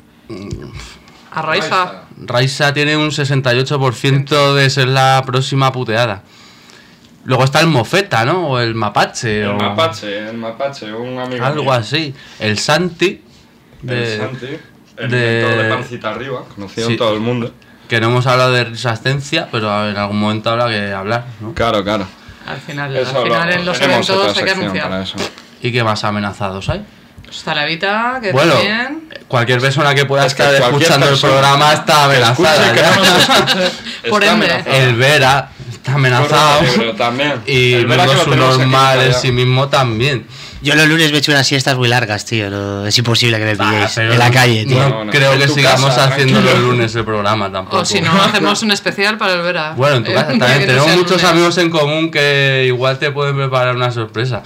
Speaker 2: A Raiza.
Speaker 1: Raiza tiene un 68% de ser la próxima puteada. Luego está el Mofeta, ¿no? O el Mapache.
Speaker 3: El
Speaker 1: o
Speaker 3: mapache, un amigo
Speaker 1: algo
Speaker 3: mío.
Speaker 1: así. El Santi.
Speaker 3: El Santi, el
Speaker 1: de-
Speaker 3: inventor de Pancita Arriba, conocido
Speaker 1: Sí.
Speaker 3: en todo el mundo.
Speaker 1: Que no hemos hablado de Resascencia, pero en algún momento habrá que hablar, ¿no?
Speaker 3: Claro, claro.
Speaker 2: Al final
Speaker 3: Eso
Speaker 2: en los
Speaker 3: tenemos
Speaker 2: eventos
Speaker 3: otra
Speaker 2: hay que
Speaker 3: sección
Speaker 2: anunciar.
Speaker 3: para eso.
Speaker 1: ¿Y qué más amenazados hay?
Speaker 2: Está la Evita, que
Speaker 1: Bueno,
Speaker 2: también...
Speaker 1: cualquier persona que pueda
Speaker 3: Es que
Speaker 1: estar
Speaker 3: cualquier
Speaker 1: escuchando el
Speaker 3: persona
Speaker 1: programa está
Speaker 3: que
Speaker 1: amenazada.
Speaker 3: escuche, que
Speaker 1: ya.
Speaker 3: no nos escuche,
Speaker 2: Por
Speaker 3: está
Speaker 2: ende.
Speaker 3: amenazada.
Speaker 1: El Vera está amenazado.
Speaker 3: Correcto, pero también.
Speaker 1: Y
Speaker 3: El Vera
Speaker 1: luego
Speaker 3: que lo
Speaker 1: su
Speaker 3: tenemos aquí
Speaker 1: normal en
Speaker 3: callado.
Speaker 1: sí mismo también.
Speaker 9: Yo los lunes me echo unas siestas muy largas, tío. No, es imposible que me pilléis
Speaker 1: Pero
Speaker 9: en la calle, tío.
Speaker 1: No,
Speaker 3: No,
Speaker 1: creo
Speaker 3: en
Speaker 1: que
Speaker 3: tu
Speaker 1: sigamos
Speaker 3: casa,
Speaker 1: haciendo
Speaker 3: tranquilo.
Speaker 1: los lunes el programa tampoco.
Speaker 2: O si no, hacemos un especial para el Vera.
Speaker 1: Bueno, en tu casa
Speaker 2: Que
Speaker 1: también
Speaker 2: no
Speaker 1: tenemos
Speaker 2: sea el
Speaker 1: muchos
Speaker 2: lunes.
Speaker 1: amigos en común que igual te pueden preparar una sorpresa.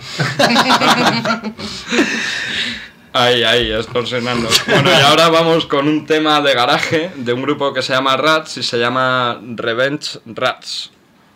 Speaker 3: Ahí, extorsionando. Bueno, y ahora vamos con un tema de garaje de un grupo que se llama Rats y se llama Revenge Rats.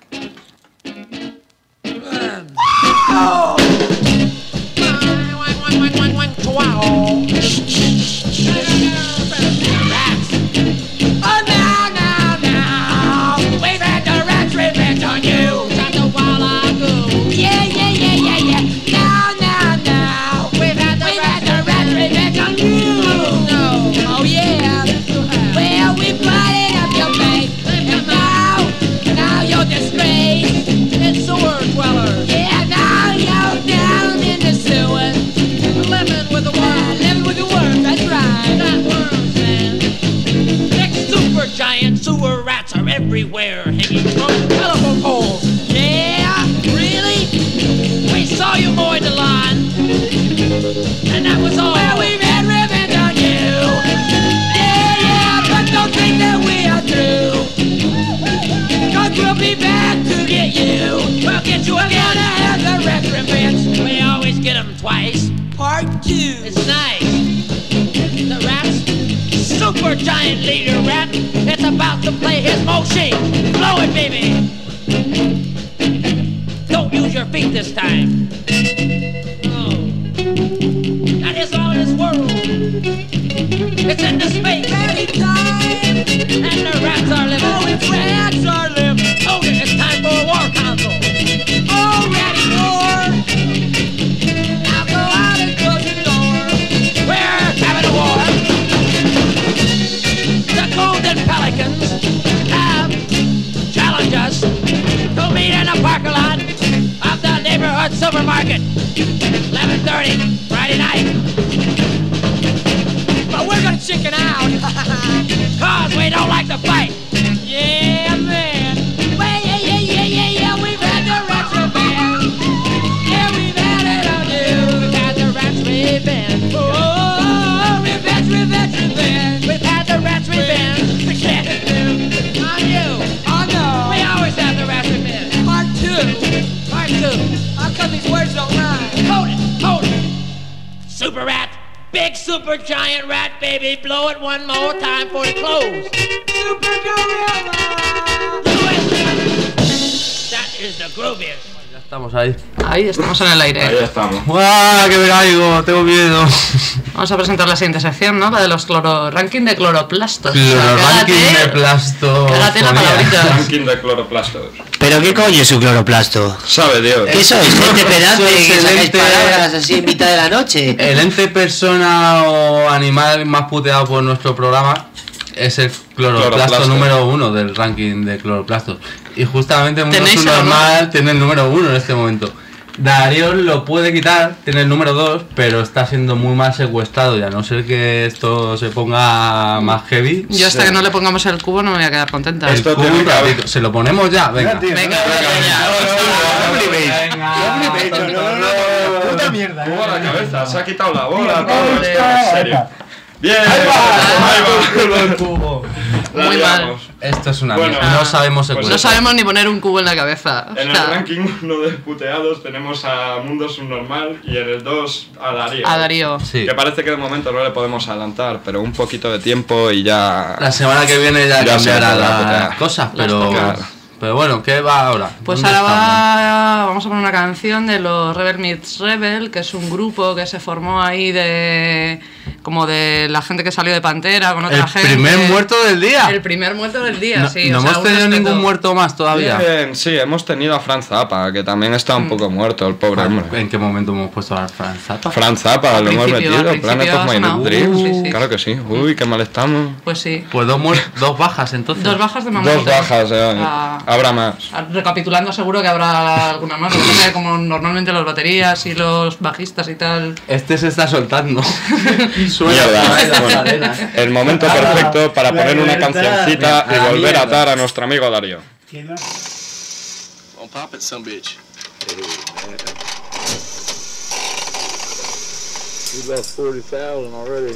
Speaker 7: Giant sewer rats are everywhere, hanging from telephone poles. Yeah, really? We saw you mowing the lawn, and that was all. Well, we've had revenge on you. Yeah, but don't think that we are through. 'Cause we'll be back to get you. We'll get you again to have the rat revenge. We always get them twice. Part 2. It's nice. The rats. Super giant leader rat is about to play his machine. Blow it, baby. Don't use your feet this time. Oh. That is all in this world. It's in the space. And the rats are living. Oh, it's rats are living. Oh, it's time for a war console. Oh, ratty war. Now go out and close the door. We're having a war. The Golden Pelicans have challenged us to meet in the parking lot of the neighborhood supermarket. 11:30 Friday night. But we're gonna chicken out. Cause we don't like to fight. Yeah, man. Well, yeah, we've had the rats revenge. Yeah, we've had it on you. We've had the rats revenge. Oh, revenge. We've had the rats revenge. On you. Oh, no. We always have the rats revenge. Part 2. How come these words don't rhyme? Hold it. Super rat. Big super giant rat, baby. Blow it one more time for the close. Super gorilla. That is
Speaker 10: is the grooviest.
Speaker 1: Ya estamos ahí.
Speaker 2: Ahí estamos en el aire.
Speaker 3: Ahí estamos.
Speaker 1: ¡Guau! ¡Que me caigo! Tengo miedo.
Speaker 2: Vamos a presentar la siguiente sección, ¿no? La de los ranking de cloroplastos.
Speaker 1: Ranking de plastos.
Speaker 2: Cágate la palabrita.
Speaker 3: Ranking de cloroplastos.
Speaker 9: ¿Pero qué coño es un cloroplasto?
Speaker 3: Sabe Dios.
Speaker 9: ¿Qué sois? ¿Gente pedante
Speaker 1: Sois
Speaker 9: que
Speaker 1: el
Speaker 9: sacáis
Speaker 1: ente-
Speaker 9: palabras así en mitad de la noche?
Speaker 1: El ente persona o animal más puteado por nuestro programa es el cloroplasto
Speaker 3: Cloroplasto.
Speaker 1: número 1 del ranking de cloroplastos. Y justamente Mundo
Speaker 2: ¿Tenéis
Speaker 1: Subnormal tiene el número 1 en este momento. Darío lo puede quitar, tiene el número 2, pero está siendo muy mal secuestrado y a no ser que esto se ponga más heavy.
Speaker 2: Yo hasta que no le pongamos el cubo no me voy a quedar contenta.
Speaker 1: El
Speaker 3: Esto
Speaker 1: cubo
Speaker 3: tiene
Speaker 1: un
Speaker 3: que haber-
Speaker 1: ratito. ¿Se lo ponemos ya? Venga.
Speaker 2: Venga,
Speaker 4: Puta mierda.
Speaker 3: Cubo a la cabeza, se ha quitado la bola,
Speaker 4: Tío,
Speaker 3: todo
Speaker 4: no,
Speaker 3: esto, en serio. Bien,
Speaker 4: Ahí va.
Speaker 3: el cubo. La
Speaker 2: Muy
Speaker 3: liamos.
Speaker 1: Esto es una
Speaker 3: Bueno,
Speaker 1: mierda. No sabemos
Speaker 3: pues
Speaker 2: No
Speaker 1: secuestrar.
Speaker 2: sabemos ni poner un cubo en la cabeza. O
Speaker 3: En el
Speaker 2: sea,
Speaker 3: ranking 1 de puteados tenemos a Mundo Subnormal y en el 2 a Darío.
Speaker 2: a Darío.
Speaker 1: Sí.
Speaker 3: Que parece que de momento no le podemos adelantar, pero un poquito de tiempo y ya...
Speaker 1: La semana que viene ya
Speaker 3: Ya se
Speaker 1: cambiará
Speaker 3: podrá putear.
Speaker 1: las cosas,
Speaker 2: Las
Speaker 1: pero...
Speaker 2: cosas.
Speaker 1: Pero bueno, ¿qué va ahora?
Speaker 2: Pues
Speaker 1: ¿Dónde
Speaker 2: ahora vamos a poner una canción de los Rebel Meets Rebel, que es un grupo que se formó ahí de como de la gente que salió de Pantera con otra
Speaker 1: El
Speaker 2: gente.
Speaker 1: primer muerto del día.
Speaker 2: El primer muerto del día,
Speaker 1: No,
Speaker 2: sí.
Speaker 1: no
Speaker 2: o sea,
Speaker 1: hemos
Speaker 2: un
Speaker 1: tenido
Speaker 2: respeto.
Speaker 1: ningún muerto más todavía.
Speaker 3: Bien, sí, hemos tenido a Franz Zappa, que también está un poco muerto, el pobre hombre.
Speaker 1: ¿En qué momento hemos puesto a Franz Zappa?
Speaker 3: Franz Zappa,
Speaker 2: Al
Speaker 3: lo hemos
Speaker 2: principio,
Speaker 3: metido,
Speaker 2: al principio
Speaker 3: Planet of
Speaker 2: ha
Speaker 3: My
Speaker 2: sonado.
Speaker 3: Dreams.
Speaker 2: Sí, sí.
Speaker 3: Claro que sí. Uy, qué mal estamos.
Speaker 2: Pues sí.
Speaker 1: Pues dos bajas entonces.
Speaker 2: Dos bajas de mamá.
Speaker 3: Dos bajas, habrá más.
Speaker 2: Recapitulando, seguro que habrá alguna más. Lo que pasa es que como normalmente los baterías y los bajistas y tal.
Speaker 1: Este se está soltando.
Speaker 3: Mierda.
Speaker 1: por ahí la
Speaker 3: Bueno,
Speaker 1: cadena.
Speaker 3: el momento perfecto para poner una cancioncita y
Speaker 1: A la
Speaker 3: volver a
Speaker 1: mierda.
Speaker 3: atar a nuestro amigo Darío.
Speaker 11: Pop it, some bitch.
Speaker 12: We left 40,000 already.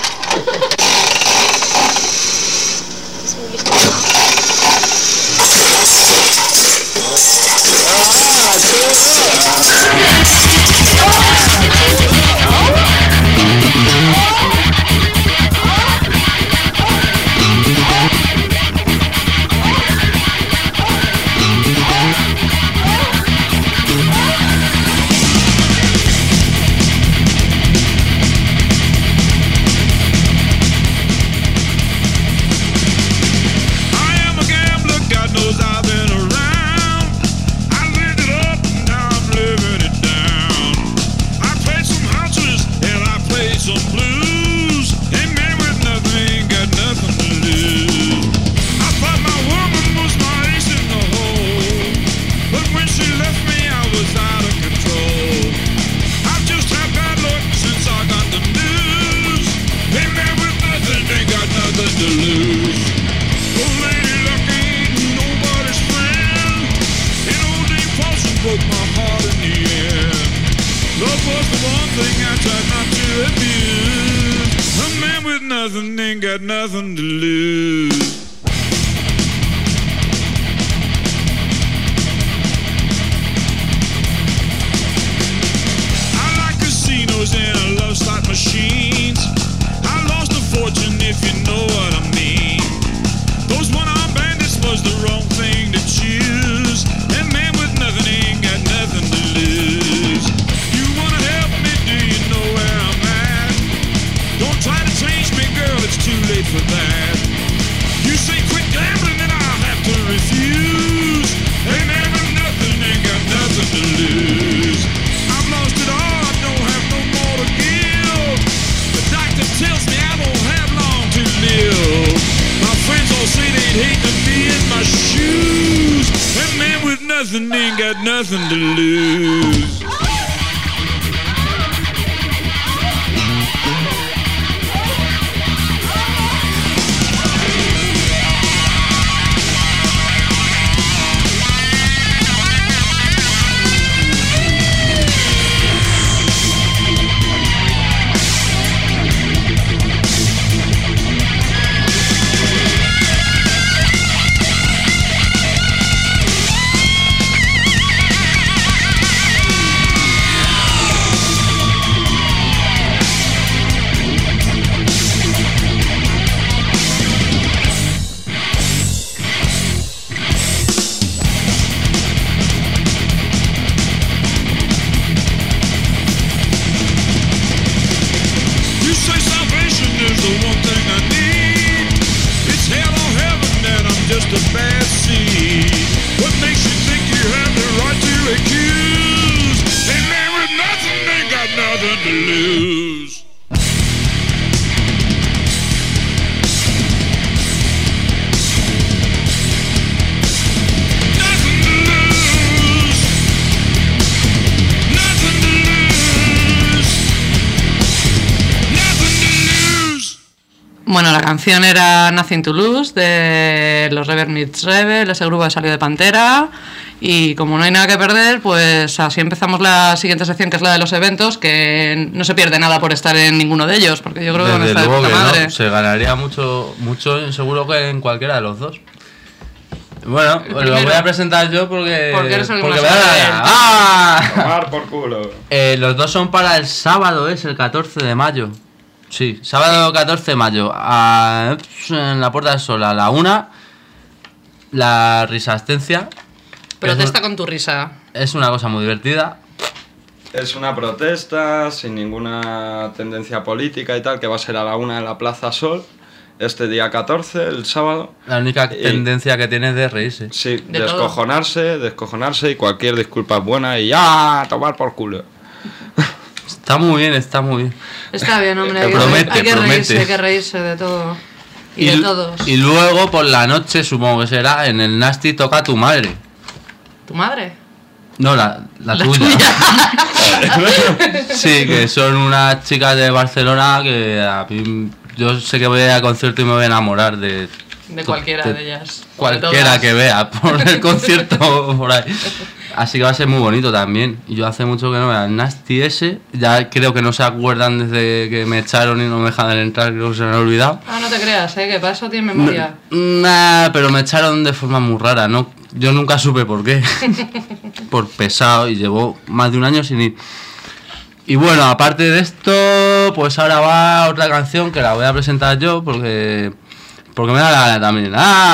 Speaker 13: Nothing ain't got nothing to lose. I like casinos and love slot machines. I lost a fortune if you know what I mean. Those one-armed bandits was the wrong thing to choose. And man with nothing ain't got nothing to lose. You wanna help me? Do you know where I'm at? Don't try to change me, girl, it's too late for that. You say quit gambling and I'll have to refuse. Hey man with nothing ain't got nothing to lose. I've lost it all, I don't have no more to give. The doctor tells me I don't have long to live. My friends all say they'd hate to be in my shoes. That man with nothing ain't got nothing to lose.
Speaker 2: canción era Nothing to Lose de los Rebel Meets Rebel, ese grupo que salió de Pantera. Y como no hay nada que perder, pues así empezamos la siguiente sección, que es la de los eventos, que no se pierde nada por estar en ninguno de ellos, porque yo creo que van a estar de puta madre.
Speaker 1: No, se ganaría mucho seguro que en cualquiera de los dos. Bueno, pues lo voy a presentar yo porque
Speaker 2: eres el
Speaker 1: porque
Speaker 2: más
Speaker 3: Tomar por culo.
Speaker 1: Los dos son para el sábado, es el 14 de mayo. Sí, sábado 14 de mayo, en la Puerta del Sol, a la 1, la Risastencia.
Speaker 2: Protesta con tu risa.
Speaker 1: Es una cosa muy divertida.
Speaker 3: Es una protesta sin ninguna tendencia política y tal, que va a ser a la 1 en la Plaza Sol, este día 14, el sábado.
Speaker 1: La única tendencia que tiene es de reírse.
Speaker 3: Sí, descojonarse y cualquier disculpa es buena y ¡ah! Tomar por culo.
Speaker 1: Está muy bien, está muy bien.
Speaker 2: Está bien, hombre. Hay que reírse de todo. Y de todos.
Speaker 1: Y luego por la noche, supongo que será, en el Nasty toca Tu Madre.
Speaker 2: ¿Tu madre?
Speaker 1: No, la tuya. Sí, que son unas chicas de Barcelona que a mí, yo sé que voy a ir al concierto y me voy a enamorar de
Speaker 2: cualquiera de ellas.
Speaker 1: Cualquiera que vea por el concierto por ahí. Así que va a ser muy bonito también. Y yo hace mucho que no veo el Nasty ese. Ya creo que no se acuerdan desde que me echaron y no me dejaban entrar, creo que se me han olvidado.
Speaker 2: Ah, no te creas, que para eso tienes memoria.
Speaker 1: Nah, pero me echaron de forma muy rara, ¿no? Yo nunca supe por qué. Por pesado, y llevo más de un año sin ir. Y bueno, aparte de esto, pues ahora va otra canción que la voy a presentar yo porque me da la gana también.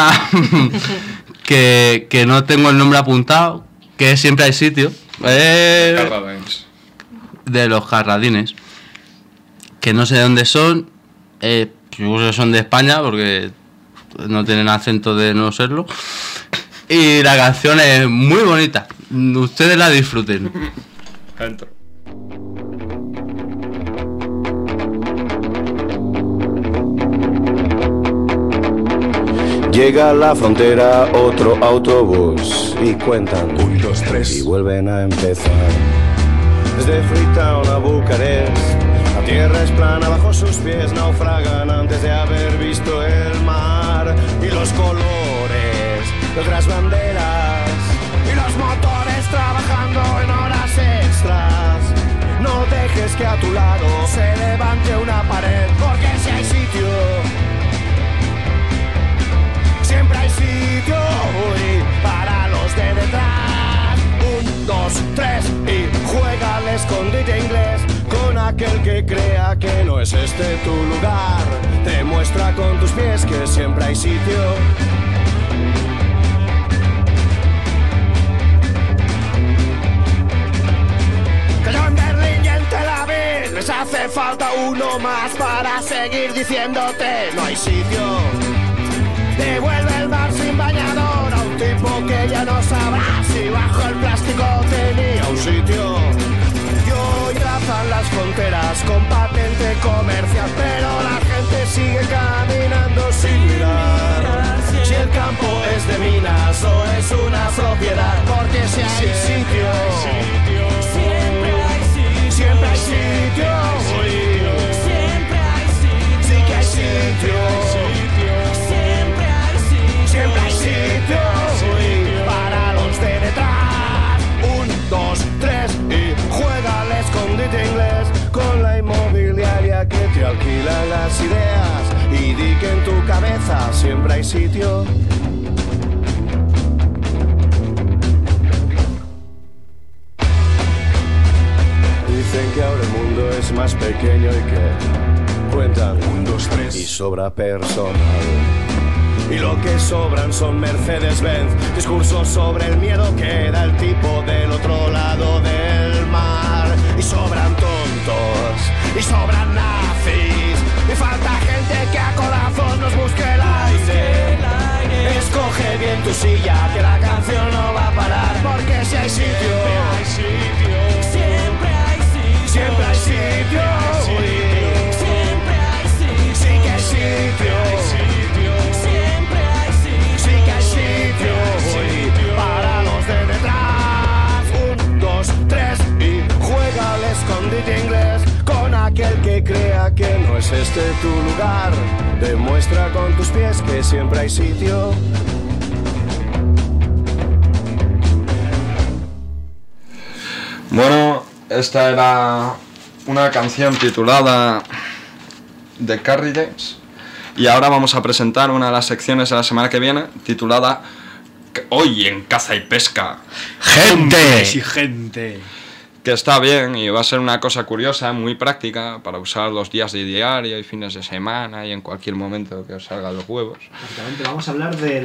Speaker 1: Que no tengo el nombre apuntado, que Siempre Hay Sitio. De los Jarradines. Que no sé de dónde son. Yo creo que son de España porque no tienen acento de no serlo. Y la canción es muy bonita. Ustedes la disfruten.
Speaker 3: Entro.
Speaker 10: Llega a la frontera otro autobús y cuentan
Speaker 11: 1, 2, 3
Speaker 10: y vuelven a empezar. Desde Freetown a Bucarest, la tierra es plana bajo sus pies, naufragan antes de haber visto el mar. Y los colores de otras banderas y los motores trabajando en horas extras. No dejes que a tu lado se levante una pared, porque si hay sitio, siempre hay sitio para los de detrás. 1, 2, 3 y juega al escondite inglés con aquel que crea que no es este tu lugar. Demuestra con tus pies que siempre hay sitio. Que yo en Berlín y en Tel Aviv les hace falta uno más para seguir diciéndote no hay sitio. Devuelve el mar sin bañador a un tipo que ya no sabrá si bajo el plástico tenía un sitio. Y hoy trazan las fronteras con patente comercial, pero la gente sigue caminando sin mirar si el campo es de minas o es una propiedad, porque si hay sitio, siempre hay sitio, siempre hay sitio, siempre hay sitio, sí que hay sitio. Siempre hay sitio para los de detrás. 1, 2, 3 y juega al escondite inglés con la inmobiliaria que te alquila las ideas y di que en tu cabeza siempre hay sitio. Dicen que ahora el mundo es más pequeño y que cuentan 1, 2, 3 y sobra personal. Y lo que sobran son Mercedes-Benz, discursos sobre el miedo que da el tipo del otro lado del mar. Y sobran tontos, y sobran nazis, y falta gente que a corazón nos busque el aire. Escoge bien tu silla, que la canción no va a parar, porque si hay sitio, siempre hay sitio, siempre hay sitio, siempre hay sitio, sí que hay sitio. Para los de detrás. 1, 2, 3 y juega al escondite inglés con aquel que crea que no es este tu lugar. Demuestra con tus pies que siempre hay sitio.
Speaker 3: Bueno, esta era una canción titulada The Carriages y ahora vamos a presentar una de las secciones de la semana que viene titulada Hoy en Caza y Pesca.
Speaker 11: Gente.
Speaker 3: Que está bien y va a ser una cosa curiosa, muy práctica para usar los días de diario y fines de semana y en cualquier momento que os salga los huevos.
Speaker 11: Básicamente vamos a hablar de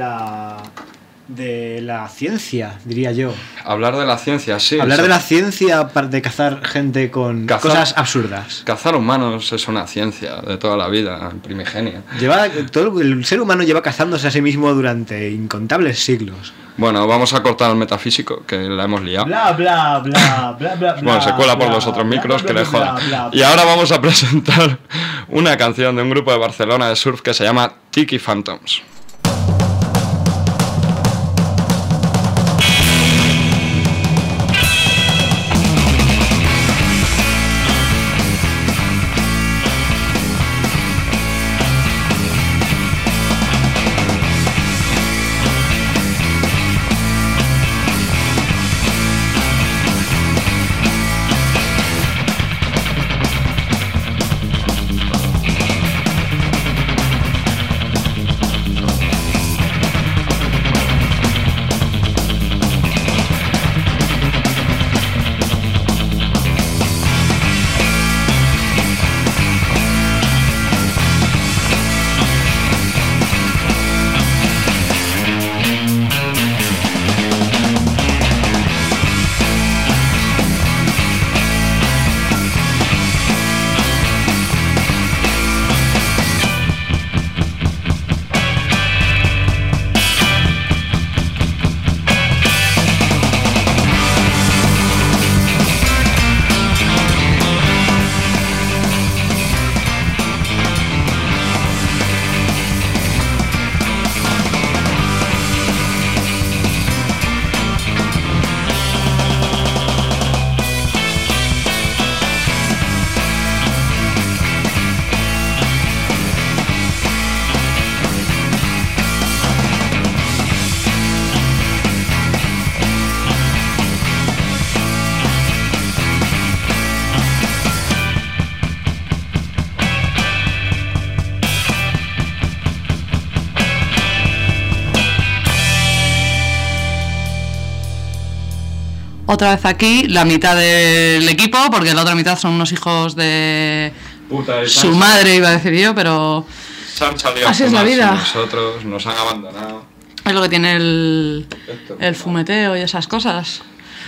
Speaker 11: la ciencia, diría yo.
Speaker 3: Hablar de la ciencia, sí.
Speaker 11: Hablar de la ciencia de cazar gente con cosas absurdas.
Speaker 3: Cazar humanos es una ciencia de toda la vida, primigenia.
Speaker 11: El ser humano lleva cazándose a sí mismo durante incontables siglos.
Speaker 3: Bueno, vamos a cortar el metafísico, que la hemos liado.
Speaker 11: Bla, bla, bla, bla, bla.
Speaker 3: Bueno, se cuela por los otros micros, que le joda. Y ahora vamos a presentar una canción de un grupo de Barcelona de surf que se llama Tiki Phantoms.
Speaker 2: Otra vez aquí, la mitad del equipo, porque la otra mitad son unos hijos de su madre, iba a decir yo, pero así es la vida.
Speaker 3: Nosotros nos han abandonado.
Speaker 2: Es lo que tiene el fumeteo y esas cosas.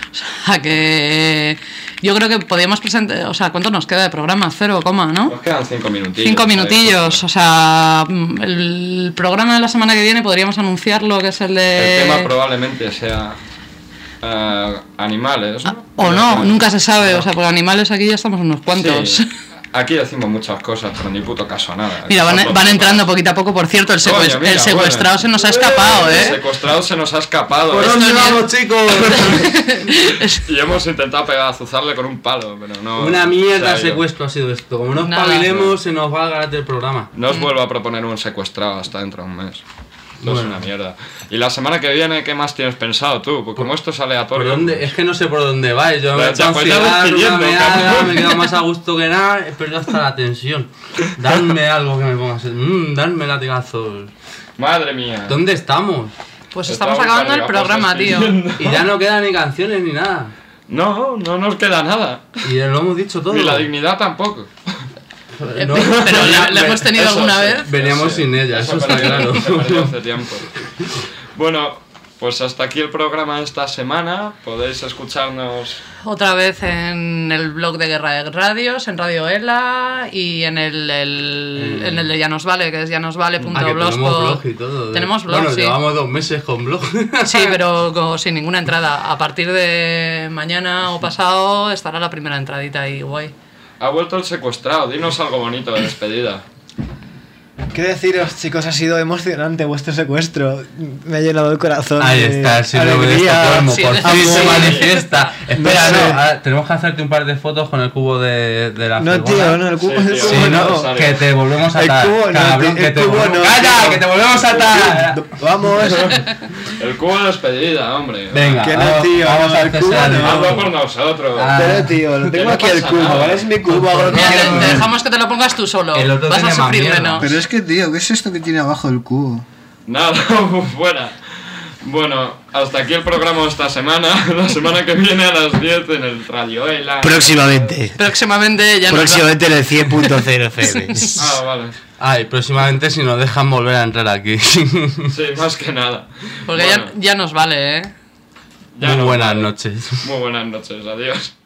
Speaker 2: O sea que yo creo que podíamos presentar, o sea, ¿cuánto nos queda de programa? 0, ¿no?
Speaker 3: Nos quedan 5 minutillos.
Speaker 2: 5 minutillos, o sea, el programa de la semana que viene podríamos anunciarlo, que es el de...
Speaker 3: El tema probablemente sea animales, ¿no?
Speaker 2: O no, nunca se sabe, o sea, porque animales aquí ya estamos unos cuantos.
Speaker 3: Sí. Aquí decimos muchas cosas, pero ni puto caso a nada.
Speaker 2: Mira, van entrando poquito a poco. Por cierto, el secuestrado se nos ha escapado, ¿eh?
Speaker 3: El secuestrado se nos ha escapado.
Speaker 1: ¿Por dónde vamos, chicos?
Speaker 3: Y hemos intentado azuzarle con un palo, pero no...
Speaker 1: Una mierda de secuestro ha sido esto. Como no espabilemos, se nos va a ganar el programa.
Speaker 3: No os vuelvo a proponer un secuestrado hasta dentro de un mes. Esto es una mierda. Y la semana que viene, ¿qué más tienes pensado tú? Porque como esto es aleatorio...
Speaker 1: ¿Por dónde? Es que no sé por dónde vais. Yo me he echado un cigarro, una meada, me he quedado más a gusto que nada. He perdido hasta la tensión. Dadme algo que me ponga a ser... dadme latigazos.
Speaker 3: Madre mía.
Speaker 1: ¿Dónde estamos?
Speaker 2: Pues estamos acabando el programa, tío.
Speaker 1: Y ya no quedan ni canciones ni nada.
Speaker 3: No nos queda nada.
Speaker 1: Y lo hemos dicho todo.
Speaker 3: Ni la dignidad tampoco.
Speaker 2: No, pero ¿la hemos tenido alguna vez?
Speaker 1: Veníamos sin ella, eso está claro.
Speaker 3: Se perdió hace tiempo. Bueno, pues hasta aquí el programa de esta semana. Podéis escucharnos
Speaker 2: otra vez en el blog de Guerra de Radios, en Radio ELA y en el de Ya Nos Vale, que es yanosvale.blogspot.
Speaker 1: Tenemos blog y todo.
Speaker 2: Tenemos blog,
Speaker 1: bueno,
Speaker 2: sí.
Speaker 1: Llevamos 2 meses con blog.
Speaker 2: Sí, pero sin ninguna entrada. A partir de mañana o pasado estará la primera entradita ahí, guay.
Speaker 3: Ha vuelto el secuestrado, dinos algo bonito de despedida.
Speaker 11: ¿Qué deciros, chicos? Ha sido emocionante vuestro secuestro. Me ha llenado el corazón.
Speaker 1: Ahí
Speaker 11: de
Speaker 1: está, el síndrome de
Speaker 11: alegría.
Speaker 1: Estocolmo,
Speaker 2: Sí,
Speaker 1: por fin se
Speaker 11: amor.
Speaker 1: manifiesta. Espera,
Speaker 11: No sé.
Speaker 1: ahora tenemos que hacerte un par de fotos con el cubo de la
Speaker 11: No,
Speaker 1: fregona.
Speaker 11: tío, no, el cubo,
Speaker 3: Sí,
Speaker 11: el
Speaker 3: tío.
Speaker 11: cubo
Speaker 1: Sí,
Speaker 11: no.
Speaker 1: no, que te volvemos a
Speaker 11: El
Speaker 1: atar.
Speaker 11: cubo no,
Speaker 1: Cabrón,
Speaker 11: tío,
Speaker 1: que
Speaker 11: el
Speaker 1: te
Speaker 11: cubo
Speaker 1: volvemos...
Speaker 11: no,
Speaker 1: ¡Calla!
Speaker 11: tío.
Speaker 1: ¡Que te volvemos a atar!
Speaker 11: Vamos.
Speaker 3: El cubo de despedida, hombre.
Speaker 1: Venga,
Speaker 11: Que no,
Speaker 1: vamos,
Speaker 11: tío,
Speaker 1: vamos
Speaker 11: no,
Speaker 1: a
Speaker 11: el
Speaker 1: ver
Speaker 11: cubo no.
Speaker 3: Hazlo por nosotros.
Speaker 1: Ah.
Speaker 11: Pero, tío, lo tengo
Speaker 3: no
Speaker 11: aquí el
Speaker 3: pasa
Speaker 11: cubo,
Speaker 3: nada.
Speaker 11: ¿vale? Es mi cubo. hago lo que
Speaker 2: Mira,
Speaker 11: quiero.
Speaker 2: te dejamos que te lo pongas tú solo.
Speaker 1: El otro
Speaker 2: Vas a
Speaker 1: tiene más
Speaker 2: sufrir
Speaker 1: mierda.
Speaker 2: menos.
Speaker 4: Pero es que, tío, ¿qué es esto que tiene abajo el cubo?
Speaker 3: Nada, fuera. Bueno, hasta aquí el programa de esta semana. La semana que viene a las 10 en el Radio Ela.
Speaker 9: Próximamente.
Speaker 2: Próximamente ya nos
Speaker 9: Próximamente en el 100.0 FM.
Speaker 3: Ah, vale.
Speaker 1: Ay, próximamente si nos dejan volver a entrar aquí.
Speaker 3: Sí, más que nada.
Speaker 2: Porque
Speaker 3: Bueno,
Speaker 2: ya nos vale, ¿eh?
Speaker 3: ya
Speaker 1: Muy
Speaker 3: no,
Speaker 1: buenas
Speaker 3: vale.
Speaker 1: noches.
Speaker 3: Muy buenas noches, adiós.